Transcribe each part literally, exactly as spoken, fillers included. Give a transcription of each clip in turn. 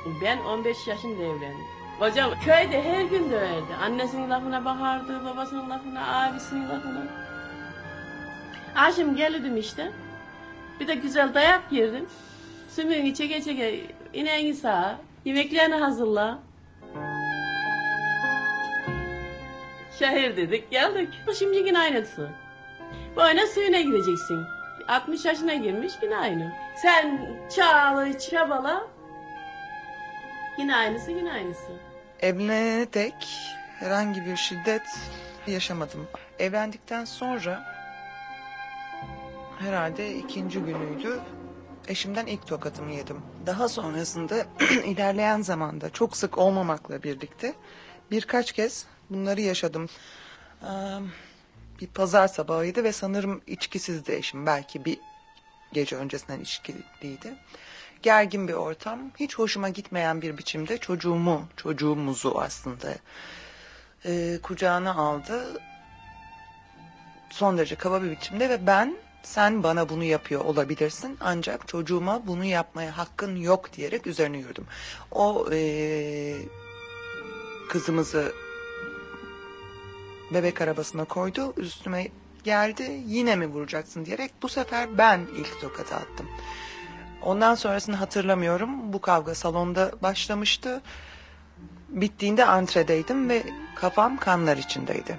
Ben on beş yaşında evlendim. Kocam köyde her gün döverdi. Annesinin lafına bakardı, babasının lafına, abisinin lafına. Akşam gelirdim işte. Bir de güzel dayak yerdim. Sümüğünü çeke çeke ineğini sağa, yemeklerini hazırla. Şehir dedik, geldik. Şimdi yine aynısı. Böyle suyuna gideceksin. altmış yaşına girmiş yine aynı. Sen çağla, çabala. Yine aynısı, yine aynısı. Evlenene dek herhangi bir şiddet yaşamadım. Evlendikten sonra herhalde ikinci günüydü. Eşimden ilk tokatımı yedim. Daha sonrasında ilerleyen zamanda çok sık olmamakla birlikte birkaç kez bunları yaşadım. Ee, bir pazar sabahıydı ve sanırım içkisizdi eşim. Belki bir gece öncesinden içkiliydi. Gergin bir ortam. Hiç hoşuma gitmeyen bir biçimde çocuğumu, çocuğumuzu aslında e, kucağına aldı. Son derece kaba bir biçimde ve ben sen bana bunu yapıyor olabilirsin ancak çocuğuma bunu yapmaya hakkın yok diyerek üzerine yürüdüm. O e, kızımızı bebek arabasına koydu, üstüme geldi, yine mi vuracaksın diyerek bu sefer ben ilk tokatı attım. Ondan sonrasını hatırlamıyorum. Bu kavga salonda başlamıştı. Bittiğinde antredeydim ve kafam kanlar içindeydi.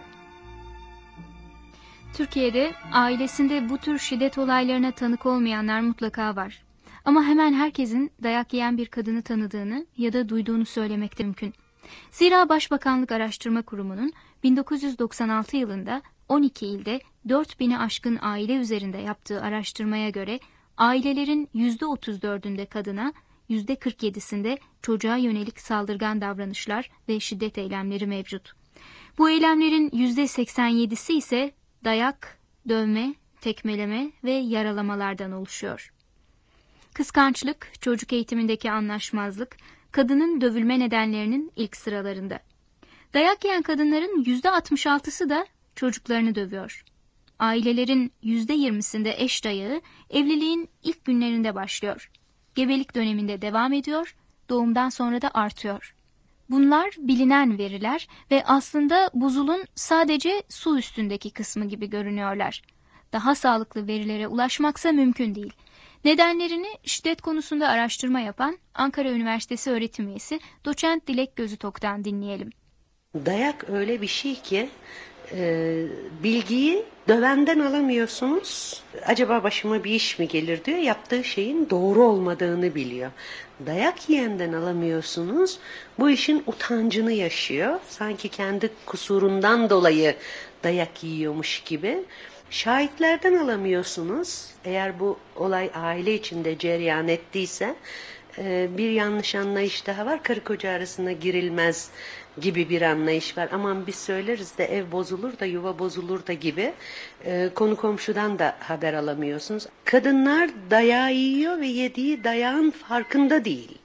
Türkiye'de ailesinde bu tür şiddet olaylarına tanık olmayanlar mutlaka var. Ama hemen herkesin dayak yiyen bir kadını tanıdığını ya da duyduğunu söylemek de mümkün. Zira Başbakanlık Araştırma Kurumu'nun bin dokuz yüz doksan altı yılında on iki ilde dört bini aşkın aile üzerinde yaptığı araştırmaya göre ailelerin yüzde otuz dördünde kadına, yüzde kırk yedisinde çocuğa yönelik saldırgan davranışlar ve şiddet eylemleri mevcut. Bu eylemlerin yüzde seksen yedisi ise dayak, dövme, tekmeleme ve yaralamalardan oluşuyor. Kıskançlık, çocuk eğitimindeki anlaşmazlık, kadının dövülme nedenlerinin ilk sıralarında. Dayak yiyen kadınların yüzde altmış altısı da çocuklarını dövüyor. Ailelerin yüzde yirmisinde eş dayağı evliliğin ilk günlerinde başlıyor. Gebelik döneminde devam ediyor, doğumdan sonra da artıyor. Bunlar bilinen veriler ve aslında buzulun sadece su üstündeki kısmı gibi görünüyorlar. Daha sağlıklı verilere ulaşmaksa mümkün değil. Nedenlerini şiddet konusunda araştırma yapan Ankara Üniversitesi öğretim üyesi doçent Dilek Gözütok'tan dinleyelim. Dayak öyle bir şey ki e, bilgiyi dövenden alamıyorsunuz. Acaba başıma bir iş mi gelir diyor. Yaptığı şeyin doğru olmadığını biliyor. Dayak yiyenden alamıyorsunuz. Bu işin utancını yaşıyor. Sanki kendi kusurundan dolayı dayak yiyormuş gibi. Şahitlerden alamıyorsunuz. Eğer bu olay aile içinde cereyan ettiyse bir yanlış anlayış daha var. Karı koca arasına girilmez gibi bir anlayış var. Aman biz söyleriz de ev bozulur da yuva bozulur da gibi. E, konu komşudan da haber alamıyorsunuz. Kadınlar dayağı yiyor ve yediği dayağın farkında değil.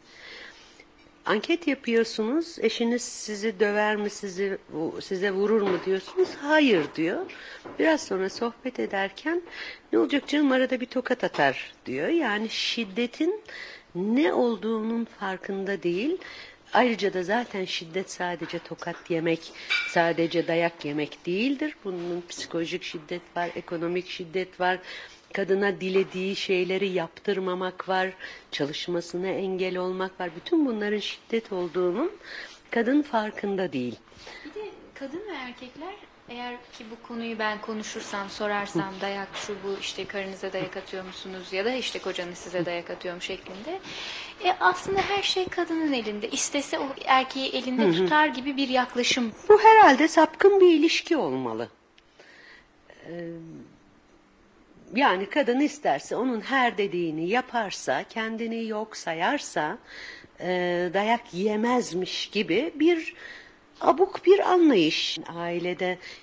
Anket yapıyorsunuz. Eşiniz sizi döver mi, sizi size vurur mu diyorsunuz. Hayır diyor. Biraz sonra sohbet ederken ne olacak canım arada bir tokat atar diyor. Yani şiddetin ne olduğunun farkında değil. Ayrıca da zaten şiddet sadece tokat yemek, sadece dayak yemek değildir. Bunun psikolojik şiddet var, ekonomik şiddet var. Kadına dilediği şeyleri yaptırmamak var, çalışmasına engel olmak var. Bütün bunların şiddet olduğunun kadın farkında değil. Bir de kadın ve erkekler eğer ki bu konuyu ben konuşursam, sorarsam dayak şu bu işte karınıza dayak atıyor musunuz ya da işte kocanız size dayak atıyor mu şeklinde. E aslında her şey kadının elinde. İstese o erkeği elinde tutar gibi bir yaklaşım. Bu herhalde sapkın bir ilişki olmalı. Ee, Yani kadın isterse onun her dediğini yaparsa, kendini yok sayarsa e, dayak yiyemezmiş gibi bir abuk bir anlayış. Ailede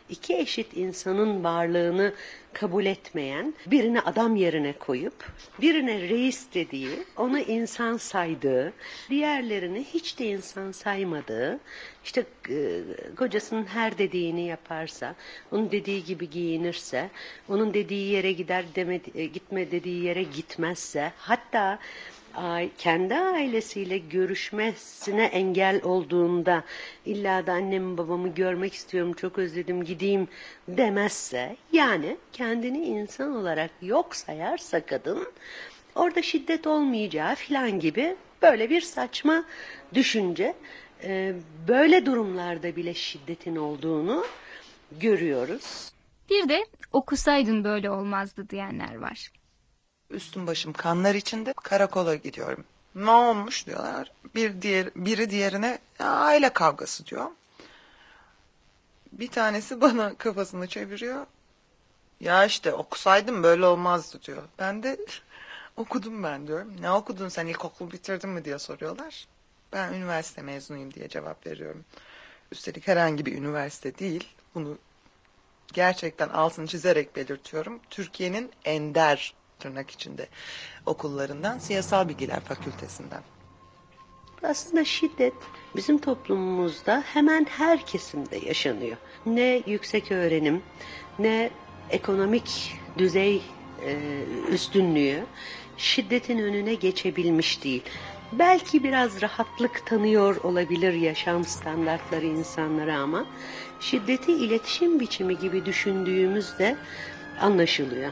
iki eşit insanın varlığını kabul etmeyen, birine adam yerine koyup, birine reis dediği, onu insan saydığı, diğerlerini hiç de insan saymadığı, işte e, kocasının her dediğini yaparsa, onun dediği gibi giyinirse, onun dediği yere gider, demedi, gitme dediği yere gitmezse, hatta kendi ailesiyle görüşmesine engel olduğunda illa da annemi babamı görmek istiyorum, çok özledim, gideyim demezse, yani kendini insan olarak yok sayarsa kadın, orada şiddet olmayacağı filan gibi böyle bir saçma düşünce, böyle durumlarda bile şiddetin olduğunu görüyoruz. Bir de okusaydın böyle olmazdı diyenler var. Üstüm başım kanlar içinde, karakola gidiyorum. Ne olmuş diyorlar. Bir diğer, biri diğerine aile kavgası diyor. Bir tanesi bana kafasını çeviriyor. Ya işte okusaydım böyle olmazdı diyor. Ben de okudum ben diyorum. Ne okudun sen, ilkokul bitirdin mi diye soruyorlar. Ben üniversite mezunuyum diye cevap veriyorum. Üstelik herhangi bir üniversite değil. Bunu gerçekten altını çizerek belirtiyorum. Türkiye'nin ender tırnak içinde okullarından, Siyasal Bilgiler Fakültesinden. Aslında şiddet bizim toplumumuzda hemen her kesimde yaşanıyor. Ne yüksek öğrenim, ne ekonomik düzey e, üstünlüğü şiddetin önüne geçebilmiş değil. Belki biraz rahatlık tanıyor olabilir yaşam standartları insanlara ama şiddeti iletişim biçimi gibi düşündüğümüzde anlaşılıyor.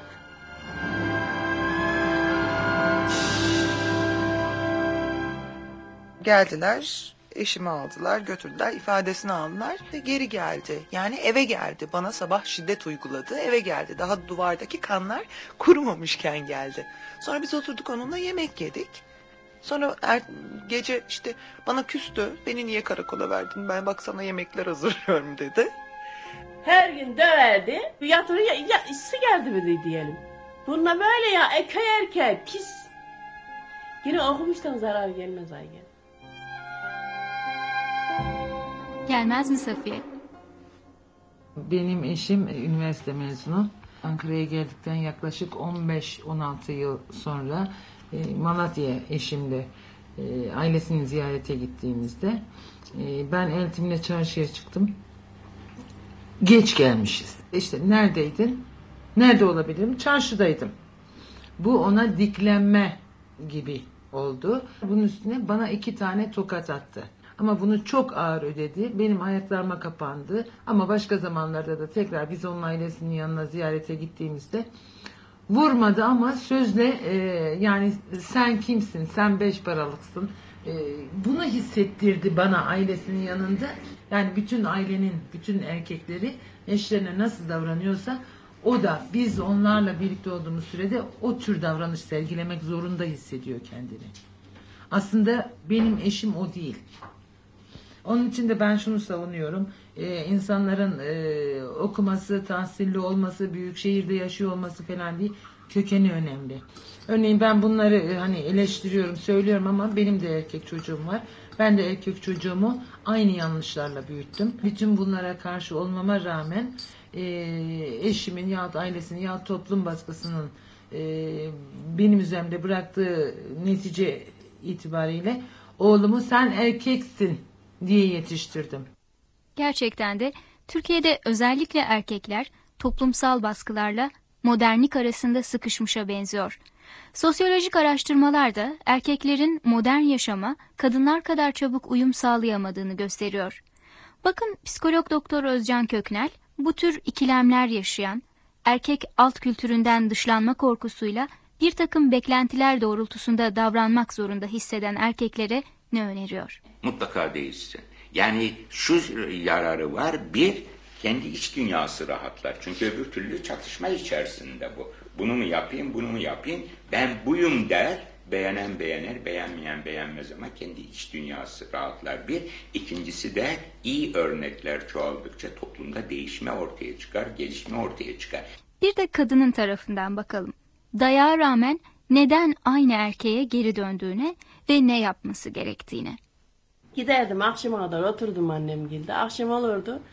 Geldiler, eşimi aldılar, götürdüler, ifadesini aldılar ve geri geldi. Yani eve geldi. Bana sabah şiddet uyguladı, eve geldi. Daha duvardaki kanlar kurumamışken geldi. Sonra biz oturduk onunla, yemek yedik. Sonra er, gece işte bana küstü. Beni niye karakola verdin? Ben bak sana yemekler hazırlıyorum dedi. Her gün döverdi. Yatırı ya, ya ısı geldi mi diyelim. Bununla böyle ya eke erke pis. Yine okumuştan zarar gelmez Aygen. Gelmez mi Safiye? Benim eşim üniversite mezunu. Ankara'ya geldikten yaklaşık on beş on altı yıl sonra e, Malatya eşimle e, ailesini ziyarete gittiğimizde e, ben eltimle çarşıya çıktım. Geç gelmişiz. İşte neredeydin? Nerede olabilirim? Çarşıdaydım. Bu ona diklenme gibi oldu. Bunun üstüne bana iki tane tokat attı. Ama bunu çok ağır ödedi. Benim ayaklarıma kapandı. Ama başka zamanlarda da tekrar biz onun ailesinin yanına ziyarete gittiğimizde vurmadı ama sözle e, yani sen kimsin, sen beş paralıksın. E, bunu hissettirdi bana ailesinin yanında. Yani bütün ailenin, bütün erkekleri eşlerine nasıl davranıyorsa o da biz onlarla birlikte olduğumuz sürede o tür davranış sergilemek zorunda hissediyor kendini. Aslında benim eşim o değil. Onun için de ben şunu savunuyorum. Ee, insanların e, okuması, tahsilli olması, büyük şehirde yaşıyor olması falan değil. Kökeni önemli. Örneğin ben bunları e, hani eleştiriyorum, söylüyorum ama benim de erkek çocuğum var. Ben de erkek çocuğumu aynı yanlışlarla büyüttüm. Bütün bunlara karşı olmama rağmen e, eşimin yahut ailesinin yahut toplum baskısının e, benim üzerimde bıraktığı netice itibariyle oğlumu sen erkeksin diye yetiştirdim. Gerçekten de Türkiye'de özellikle erkekler toplumsal baskılarla modernlik arasında sıkışmışa benziyor. Sosyolojik araştırmalar da erkeklerin modern yaşama kadınlar kadar çabuk uyum sağlayamadığını gösteriyor. Bakın psikolog doktor Özcan Köknel bu tür ikilemler yaşayan, erkek alt kültüründen dışlanma korkusuyla bir takım beklentiler doğrultusunda davranmak zorunda hisseden erkeklere ne öneriyor? Mutlaka değişsin. Yani şu yararı var, bir, kendi iç dünyası rahatlar. Çünkü öbür türlü çatışma içerisinde bu. Bunu mu yapayım, bunu mu yapayım? Ben buyum der, beğenen beğenir, beğenmeyen beğenmez ama kendi iç dünyası rahatlar. Bir, ikincisi de iyi örnekler çoğaldıkça toplumda değişme ortaya çıkar, gelişme ortaya çıkar. Bir de kadının tarafından bakalım. Dayağa rağmen neden aynı erkeğe geri döndüğüne ve ne yapması gerektiğine. Giderdim akşama kadar oturdum annemgilde. Akşam olurdu.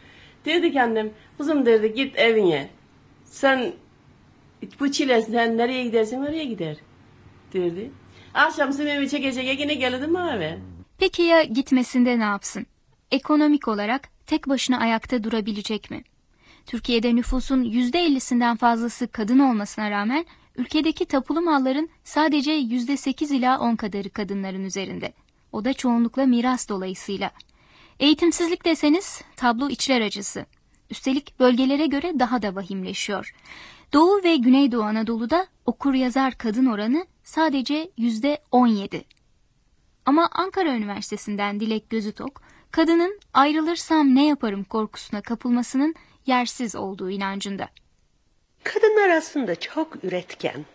Dedi ki annem, kızım derdi git evine. Sen bu çile sen nereye gidersin oraya gider derdi. Akşam sinemi çekecek yine gelirdi mi eve? Peki ya gitmesinde ne yapsın? Ekonomik olarak tek başına ayakta durabilecek mi? Türkiye'de nüfusun yüzde ellisinden fazlası kadın olmasına rağmen ülkedeki tapulu malların sadece yüzde sekiz ila on kadarı kadınların üzerinde. O da çoğunlukla miras dolayısıyla. Eğitimsizlik deseniz tablo içler acısı. Üstelik bölgelere göre daha da vahimleşiyor. Doğu ve Güneydoğu Anadolu'da okur yazar kadın oranı sadece yüzde on yedi. Ama Ankara Üniversitesi'nden Dilek Gözütok, kadının ayrılırsam ne yaparım korkusuna kapılmasının yersiz olduğu inancında. Kadınlar aslında çok üretken.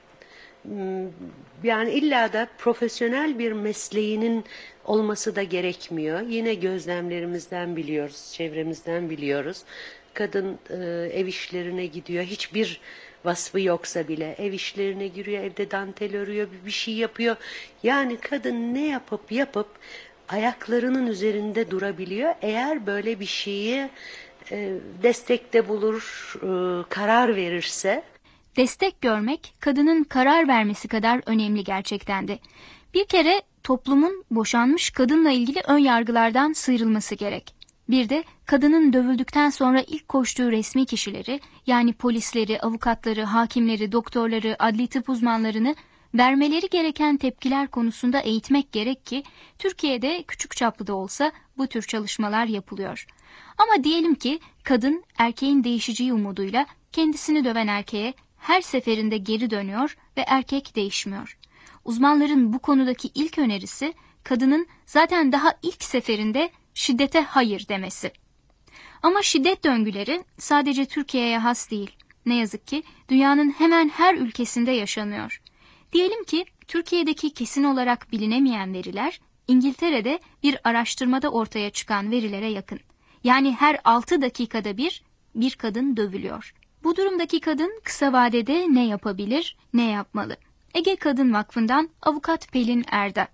Yani illa da profesyonel bir mesleğinin olması da gerekmiyor. Yine gözlemlerimizden biliyoruz, çevremizden biliyoruz. Kadın e, ev işlerine gidiyor. Hiçbir vasfı yoksa bile ev işlerine giriyor, evde dantel örüyor, bir şey yapıyor. Yani kadın ne yapıp yapıp ayaklarının üzerinde durabiliyor. Eğer böyle bir şeyi e, destekte bulur, e, karar verirse. Destek görmek kadının karar vermesi kadar önemli gerçekten de. Bir kere toplumun boşanmış kadınla ilgili ön yargılardan sıyrılması gerek. Bir de kadının dövüldükten sonra ilk koştuğu resmi kişileri, yani polisleri, avukatları, hakimleri, doktorları, adli tıp uzmanlarını vermeleri gereken tepkiler konusunda eğitmek gerek ki Türkiye'de küçük çaplı da olsa bu tür çalışmalar yapılıyor. Ama diyelim ki kadın erkeğin değişeceği umuduyla kendisini döven erkeğe her seferinde geri dönüyor ve erkek değişmiyor. Uzmanların bu konudaki ilk önerisi kadının zaten daha ilk seferinde şiddete hayır demesi. Ama şiddet döngüleri sadece Türkiye'ye has değil. Ne yazık ki dünyanın hemen her ülkesinde yaşanıyor. Diyelim ki Türkiye'deki kesin olarak bilinemeyen veriler İngiltere'de bir araştırmada ortaya çıkan verilere yakın. Yani her altı dakikada bir bir kadın dövülüyor. Bu durumdaki kadın kısa vadede ne yapabilir, ne yapmalı? Ege Kadın Vakfı'ndan Avukat Pelin Erda.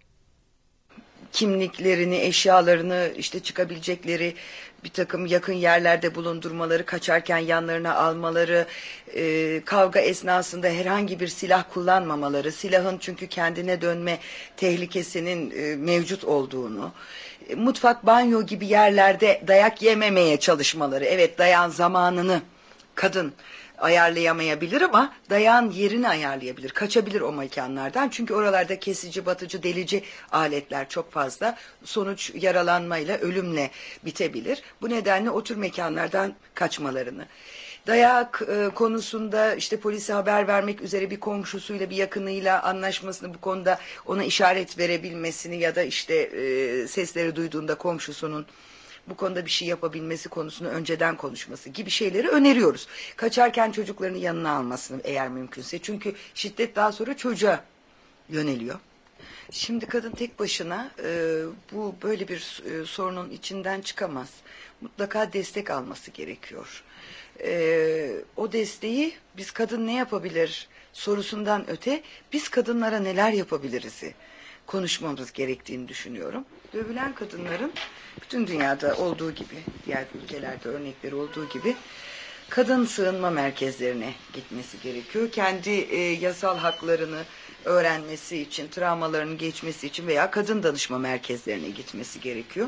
Kimliklerini, eşyalarını, işte çıkabilecekleri bir takım yakın yerlerde bulundurmaları, kaçarken yanlarına almaları, e, kavga esnasında herhangi bir silah kullanmamaları, silahın çünkü kendine dönme tehlikesinin e, mevcut olduğunu, e, mutfak, banyo gibi yerlerde dayak yememeye çalışmaları. Evet, dayağın zamanını kadın ayarlayamayabilir ama dayağın yerini ayarlayabilir. Kaçabilir o mekanlardan. Çünkü oralarda kesici, batıcı, delici aletler çok fazla. Sonuç yaralanmayla, ölümle bitebilir. Bu nedenle o tür mekanlardan kaçmalarını. Dayak e, konusunda işte polise haber vermek üzere bir komşusuyla, bir yakınıyla anlaşmasını, bu konuda ona işaret verebilmesini ya da işte e, sesleri duyduğunda komşusunun bu konuda bir şey yapabilmesi konusunu önceden konuşması gibi şeyleri öneriyoruz. Kaçarken çocuklarını yanına almasını eğer mümkünse. Çünkü şiddet daha sonra çocuğa yöneliyor. Şimdi kadın tek başına e, bu böyle bir e, sorunun içinden çıkamaz. Mutlaka destek alması gerekiyor. E, o desteği biz kadın ne yapabilir sorusundan öte biz kadınlara neler yapabiliriz'i konuşmamız gerektiğini düşünüyorum. Dövülen kadınların bütün dünyada olduğu gibi, diğer ülkelerde örnekleri olduğu gibi kadın sığınma merkezlerine gitmesi gerekiyor. Kendi e, yasal haklarını öğrenmesi için, travmalarını geçmesi için veya kadın danışma merkezlerine gitmesi gerekiyor.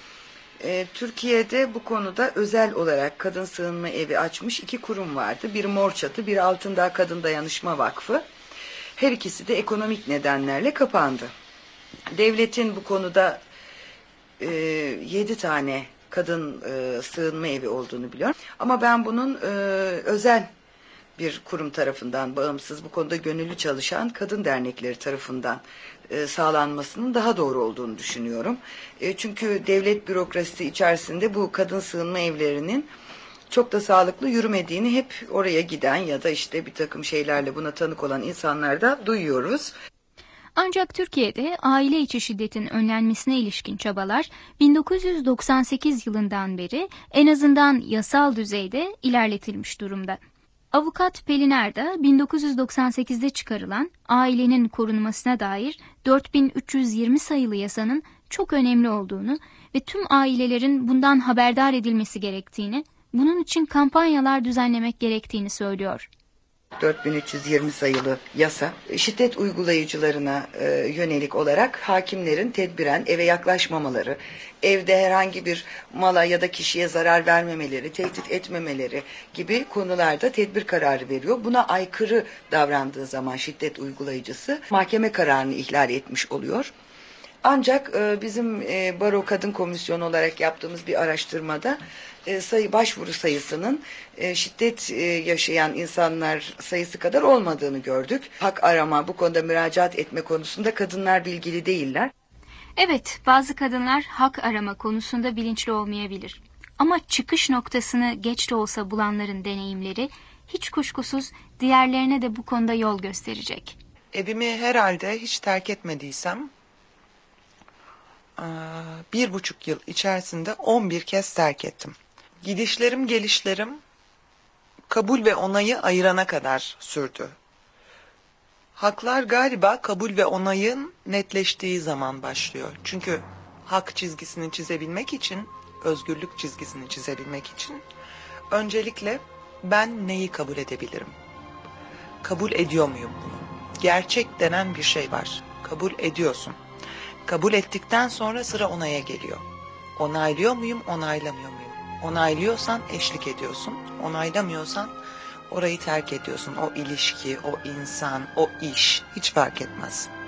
E, Türkiye'de bu konuda özel olarak kadın sığınma evi açmış iki kurum vardı. Biri Mor Çatı, biri Altındağ Kadın Dayanışma Vakfı. Her ikisi de ekonomik nedenlerle kapandı. Devletin bu konuda e, yedi tane kadın e, sığınma evi olduğunu biliyorum. Ama ben bunun e, özel bir kurum tarafından, bağımsız bu konuda gönüllü çalışan kadın dernekleri tarafından e, sağlanmasının daha doğru olduğunu düşünüyorum. E, çünkü devlet bürokrasisi içerisinde bu kadın sığınma evlerinin çok da sağlıklı yürümediğini hep oraya giden ya da işte bir takım şeylerle buna tanık olan insanlarda duyuyoruz. Ancak Türkiye'de aile içi şiddetin önlenmesine ilişkin çabalar bin dokuz yüz doksan sekiz yılından beri en azından yasal düzeyde ilerletilmiş durumda. Avukat Pelin Erda, bin dokuz yüz doksan sekizde çıkarılan ailenin korunmasına dair dört bin üç yüz yirmi sayılı yasanın çok önemli olduğunu ve tüm ailelerin bundan haberdar edilmesi gerektiğini, bunun için kampanyalar düzenlemek gerektiğini söylüyor. dört bin üç yüz yirmi sayılı yasa, şiddet uygulayıcılarına e, yönelik olarak hakimlerin tedbiren eve yaklaşmamaları, evde herhangi bir mala ya da kişiye zarar vermemeleri, tehdit etmemeleri gibi konularda tedbir kararı veriyor. Buna aykırı davrandığı zaman şiddet uygulayıcısı mahkeme kararını ihlal etmiş oluyor. Ancak e, bizim e, Baro Kadın Komisyonu olarak yaptığımız bir araştırmada e, sayı başvuru sayısının e, şiddet e, yaşayan insanlar sayısı kadar olmadığını gördük. Hak arama, bu konuda müracaat etme konusunda kadınlar bilgili değiller. Evet, bazı kadınlar hak arama konusunda bilinçli olmayabilir. Ama çıkış noktasını geç de olsa bulanların deneyimleri hiç kuşkusuz diğerlerine de bu konuda yol gösterecek. Evimi herhalde hiç terk etmediysem bir buçuk yıl içerisinde on bir kez terk ettim. Gidişlerim gelişlerim kabul ve onayı ayırana kadar sürdü. Haklar galiba kabul ve onayın netleştiği zaman başlıyor. Çünkü hak çizgisini çizebilmek için, özgürlük çizgisini çizebilmek için öncelikle ben neyi kabul edebilirim? Kabul ediyor muyum bunu? Gerçek denen bir şey var. Kabul ediyorsun. Kabul ettikten sonra sıra onaya geliyor. Onaylıyor muyum, onaylamıyor muyum? Onaylıyorsan eşlik ediyorsun. Onaylamıyorsan orayı terk ediyorsun. O ilişki, o insan, o iş hiç fark etmez.